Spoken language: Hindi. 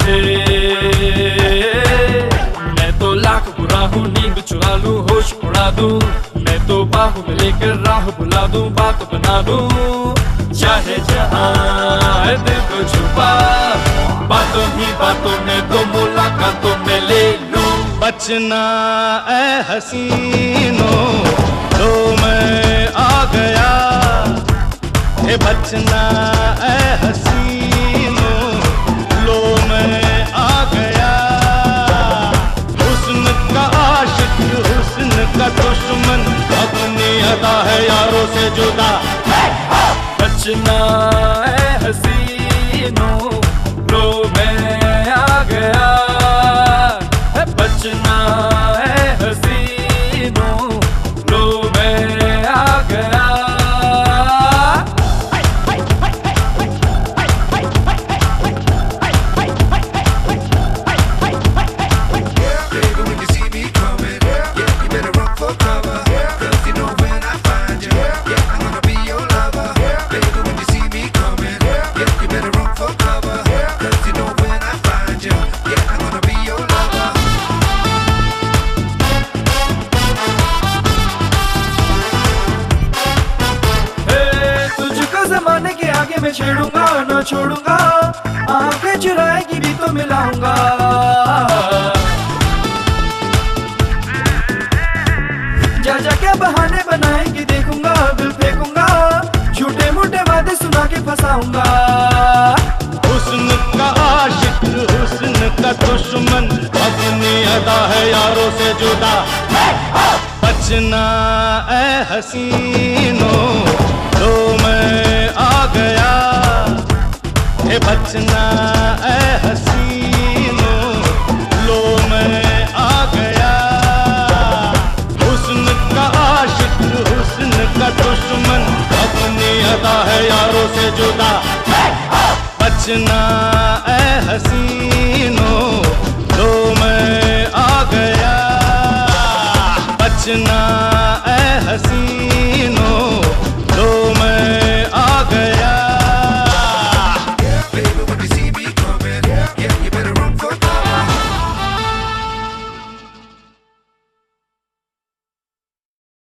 मुझे। मैं तो लाख बुरा हूँ, नींद चुरा लूं, होश उड़ा दूं। मैं तो बाहों में लेकर राह बुला दूं, बात बना दूं। चाहे जहां दिल को छुपा, बातों ही बातों में तो मुलाकातों में ले लूं। बचना ए हसीनों, लो मैं आ गया। हे बचना ए हसीनों, लो मैं आ गया। हुस्न का आशिक, हुस्न का दुश्मन, अपनी अदा है यारों से जुदा। बचना ए हसीनों, लो मैं आ गया। बचना है हसीनों, लो मैं आ गया। ज़माने के आगे मैं छेड़ूंगा न छोड़ूंगा, आंखें चुराएगी भी तो मिलाऊंगा। जा जा के बहाने बनाएंगे देखूंगा, दिल फेंकूंगा, झूठे मूठे वादे सुना के फंसाऊंगा। हुस्न का आशिक, हुस्न का दुश्मन, अपनी अदा है यारों से जुदा। बचना ए हसीनों, लो मैं आ गया। हे बचना ए हसीनों, लो मैं आ गया। हुस्न का आशिक, हुस्न का दुश्मन, अपनी अदा है यारों से जुदा। बचना ए हसीनों, लो मैं आ गया। बचना ए हसीनों।